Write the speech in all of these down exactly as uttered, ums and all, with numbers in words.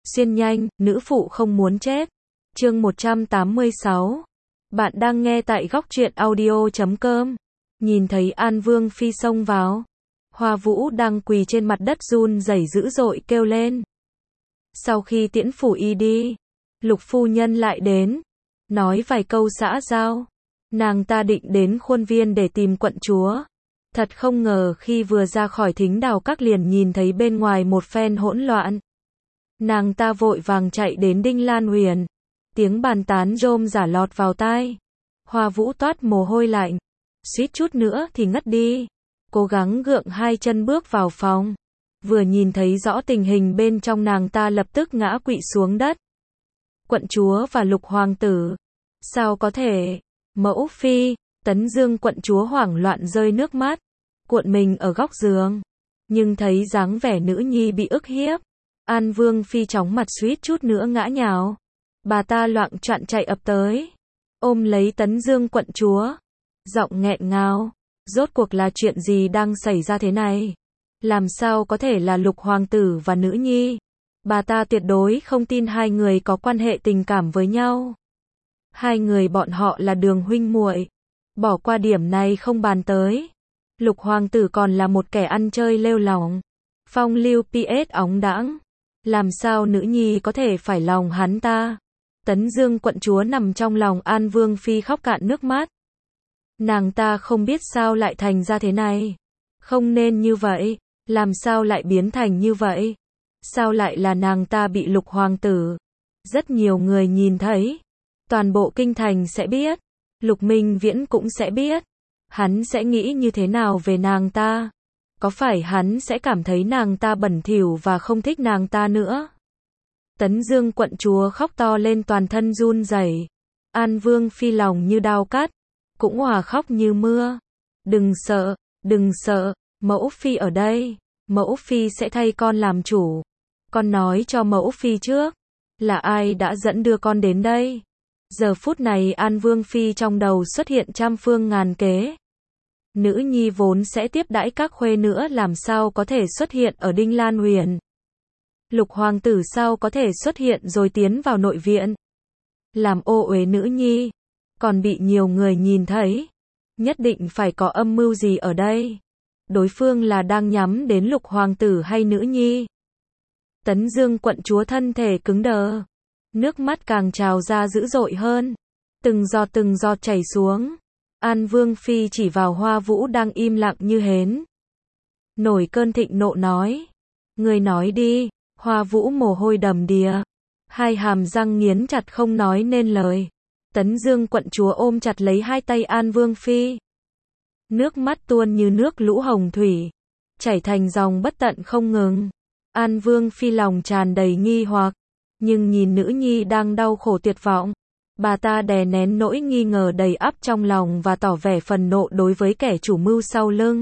Xuyên nhanh, nữ phụ không muốn chết. Chương một trăm tám mươi sáu. Bạn đang nghe tại góc truyện audio chấm com. Nhìn thấy An Vương Phi xông vào. Hoa Vũ đang quỳ trên mặt đất run rẩy dữ dội kêu lên. Sau khi tiễn phủ y đi, Lục phu nhân lại đến, nói vài câu xã giao. Nàng ta định đến khuôn viên để tìm quận chúa. Thật không ngờ khi vừa ra khỏi thính đào các liền nhìn thấy bên ngoài một phen hỗn loạn. Nàng ta vội vàng chạy đến Đinh Lan Huyền. Tiếng bàn tán rôm rả lọt vào tai. Hoa Vũ toát mồ hôi lạnh. Suýt chút nữa thì ngất đi. Cố gắng gượng hai chân bước vào phòng. Vừa nhìn thấy rõ tình hình bên trong nàng ta lập tức ngã quỵ xuống đất. Quận chúa và Lục hoàng tử. Sao có thể? Mẫu phi, Tấn Dương quận chúa hoảng loạn rơi nước mắt. Cuộn mình ở góc giường. Nhưng thấy dáng vẻ nữ nhi bị ức hiếp. An Vương Phi chóng mặt suýt chút nữa ngã nhào. Bà ta loạng choạng chạy ập tới. Ôm lấy Tấn Dương quận chúa. Giọng nghẹn ngào. Rốt cuộc là chuyện gì đang xảy ra thế này? Làm sao có thể là Lục hoàng tử và nữ nhi? Bà ta tuyệt đối không tin hai người có quan hệ tình cảm với nhau. Hai người bọn họ là đường huynh muội. Bỏ qua điểm này không bàn tới. Lục hoàng tử còn là một kẻ ăn chơi lêu lỏng. Phong lưu pê ét óng đãng. Làm sao nữ nhi có thể phải lòng hắn ta? Tấn Dương quận chúa nằm trong lòng An Vương Phi khóc cạn nước mắt. Nàng ta không biết sao lại thành ra thế này. Không nên như vậy. Làm sao lại biến thành như vậy? Sao lại là nàng ta bị Lục hoàng tử? Rất nhiều người nhìn thấy. Toàn bộ kinh thành sẽ biết. Lục Minh Viễn cũng sẽ biết. Hắn sẽ nghĩ như thế nào về nàng ta? Có phải hắn sẽ cảm thấy nàng ta bẩn thỉu và không thích nàng ta nữa? Tấn Dương quận chúa khóc to lên toàn thân run rẩy. An Vương Phi lòng như dao cắt, cũng hòa khóc như mưa. Đừng sợ, đừng sợ, mẫu phi ở đây, mẫu phi sẽ thay con làm chủ. Con nói cho mẫu phi trước, là ai đã dẫn đưa con đến đây? Giờ phút này An Vương Phi trong đầu xuất hiện trăm phương ngàn kế. Nữ nhi vốn sẽ tiếp đãi các khuê nữa làm sao có thể xuất hiện ở Đinh Lan Huyền. Lục hoàng tử sao có thể xuất hiện rồi tiến vào nội viện. Làm ô uế nữ nhi. Còn bị nhiều người nhìn thấy. Nhất định phải có âm mưu gì ở đây. Đối phương là đang nhắm đến Lục hoàng tử hay nữ nhi. Tấn Dương quận chúa thân thể cứng đờ. Nước mắt càng trào ra dữ dội hơn. Từng giọt từng giọt chảy xuống. An Vương Phi chỉ vào Hoa Vũ đang im lặng như hến. Nổi cơn thịnh nộ nói. Người nói đi. Hoa Vũ mồ hôi đầm đìa. Hai hàm răng nghiến chặt không nói nên lời. Tấn Dương quận chúa ôm chặt lấy hai tay An Vương Phi. Nước mắt tuôn như nước lũ hồng thủy. Chảy thành dòng bất tận không ngừng. An Vương Phi lòng tràn đầy nghi hoặc. Nhưng nhìn nữ nhi đang đau khổ tuyệt vọng. Bà ta đè nén nỗi nghi ngờ đầy ắp trong lòng và tỏ vẻ phần nộ đối với kẻ chủ mưu sau lưng.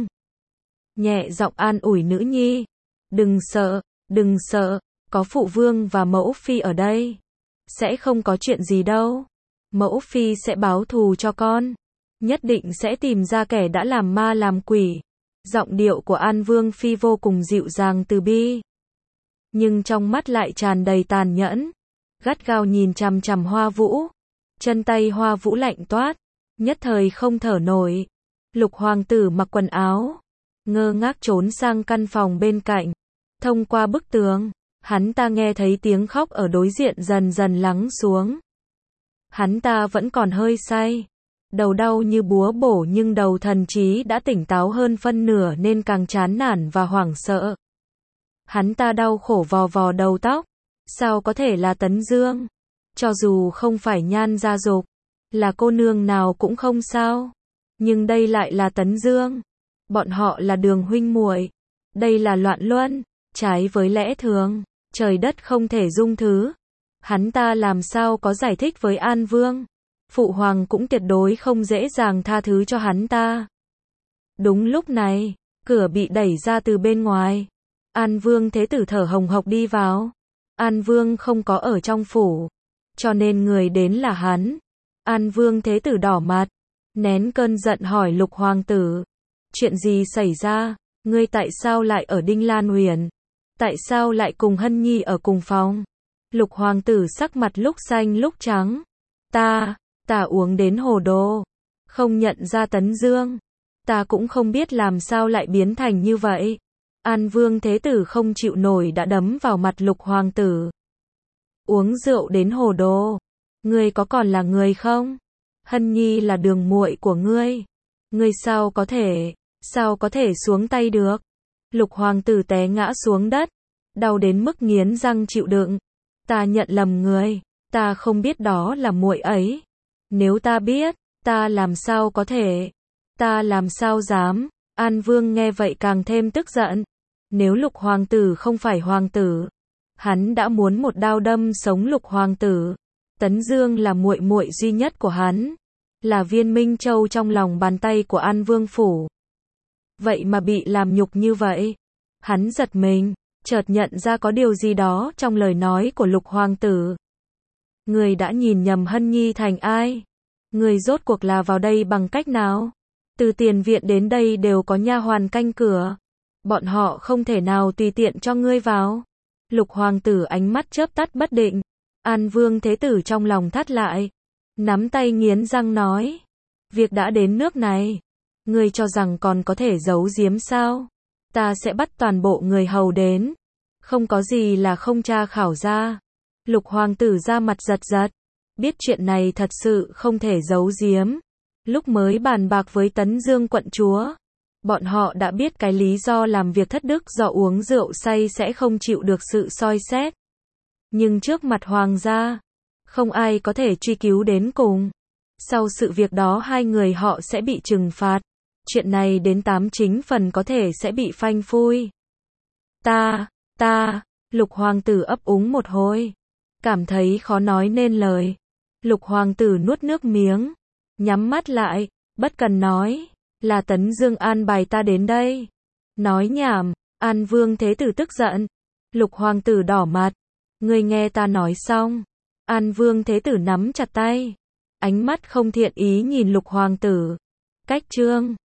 Nhẹ giọng an ủi nữ nhi. Đừng sợ, đừng sợ, có phụ vương và mẫu phi ở đây. Sẽ không có chuyện gì đâu. Mẫu phi sẽ báo thù cho con. Nhất định sẽ tìm ra kẻ đã làm ma làm quỷ. Giọng điệu của An Vương Phi vô cùng dịu dàng từ bi. Nhưng trong mắt lại tràn đầy tàn nhẫn. Gắt gao nhìn chằm chằm Hoa Vũ. Chân tay Hoa Vũ lạnh toát. Nhất thời không thở nổi. Lục hoàng tử mặc quần áo. Ngơ ngác trốn sang căn phòng bên cạnh. Thông qua bức tường. Hắn ta nghe thấy tiếng khóc ở đối diện dần dần lắng xuống. Hắn ta vẫn còn hơi say. Đầu đau như búa bổ nhưng đầu thần trí đã tỉnh táo hơn phân nửa nên càng chán nản và hoảng sợ. Hắn ta đau khổ vò vò đầu tóc. Sao có thể là Tấn Dương? Cho dù không phải Nhan Gia Dục, là cô nương nào cũng không sao. Nhưng đây lại là Tấn Dương. Bọn họ là đường huynh muội. Đây là loạn luân, trái với lẽ thường. Trời đất không thể dung thứ. Hắn ta làm sao có giải thích với An Vương. Phụ hoàng cũng tuyệt đối không dễ dàng tha thứ cho hắn ta. Đúng lúc này, cửa bị đẩy ra từ bên ngoài. An Vương thế tử thở hồng hộc đi vào. An Vương không có ở trong phủ. Cho nên người đến là hắn. An Vương thế tử đỏ mặt. Nén cơn giận hỏi Lục hoàng tử. Chuyện gì xảy ra? Ngươi tại sao lại ở Đinh Lan Huyền? Tại sao lại cùng Hân Nhi ở cùng phòng? Lục hoàng tử sắc mặt lúc xanh lúc trắng. Ta, ta uống đến hồ đồ. Không nhận ra Tấn Dương. Ta cũng không biết làm sao lại biến thành như vậy. An Vương Thế Tử không chịu nổi đã đấm vào mặt lục hoàng tử. Uống rượu đến hồ đồ. Ngươi có còn là người không? Hân Nhi là đường muội của ngươi. Ngươi sao có thể, sao có thể xuống tay được? Lục hoàng tử té ngã xuống đất. Đau đến mức nghiến răng chịu đựng. Ta nhận lầm người. Ta không biết đó là muội ấy. Nếu ta biết, ta làm sao có thể? Ta làm sao dám? An Vương nghe vậy càng thêm tức giận. Nếu lục hoàng tử không phải hoàng tử, hắn đã muốn một đao đâm sống lục hoàng tử. Tấn Dương là muội muội duy nhất của hắn, là viên minh châu trong lòng bàn tay của An Vương phủ. Vậy mà bị làm nhục như vậy. Hắn giật mình, chợt nhận ra có điều gì đó trong lời nói của lục hoàng tử. Người đã nhìn nhầm Hân Nhi thành ai? Người rốt cuộc là vào đây bằng cách nào? Từ tiền viện đến đây đều có nha hoàn canh cửa. Bọn họ không thể nào tùy tiện cho ngươi vào. Lục hoàng tử ánh mắt chớp tắt bất định. An Vương Thế Tử trong lòng thắt lại. Nắm tay nghiến răng nói. Việc đã đến nước này. Ngươi cho rằng còn có thể giấu giếm sao? Ta sẽ bắt toàn bộ người hầu đến. Không có gì là không tra khảo ra. Lục hoàng tử ra mặt giật giật. Biết chuyện này thật sự không thể giấu giếm. Lúc mới bàn bạc với Tấn Dương quận chúa, bọn họ đã biết cái lý do làm việc thất đức do uống rượu say sẽ không chịu được sự soi xét. Nhưng trước mặt hoàng gia, không ai có thể truy cứu đến cùng. Sau sự việc đó hai người họ sẽ bị trừng phạt. Chuyện này đến tám chín phần có thể sẽ bị phanh phui. Ta, ta, lục hoàng tử ấp úng một hồi. Cảm thấy khó nói nên lời. Lục hoàng tử nuốt nước miếng. Nhắm mắt lại, bất cần nói. Là Tấn Dương an bài ta đến đây. Nói nhảm, An Vương Thế Tử tức giận. Lục hoàng tử đỏ mặt. Ngươi nghe ta nói xong. An Vương Thế Tử nắm chặt tay. Ánh mắt không thiện ý nhìn lục hoàng tử. Cách chương